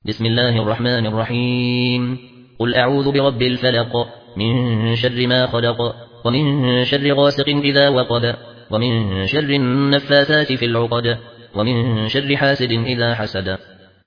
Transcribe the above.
بسم الله الرحمن الرحيم قل أعوذ برب الفلق من شر ما خلق ومن شر غاسق إذا وقب ومن شر النفاثات في العقد ومن شر حاسد إذا حسد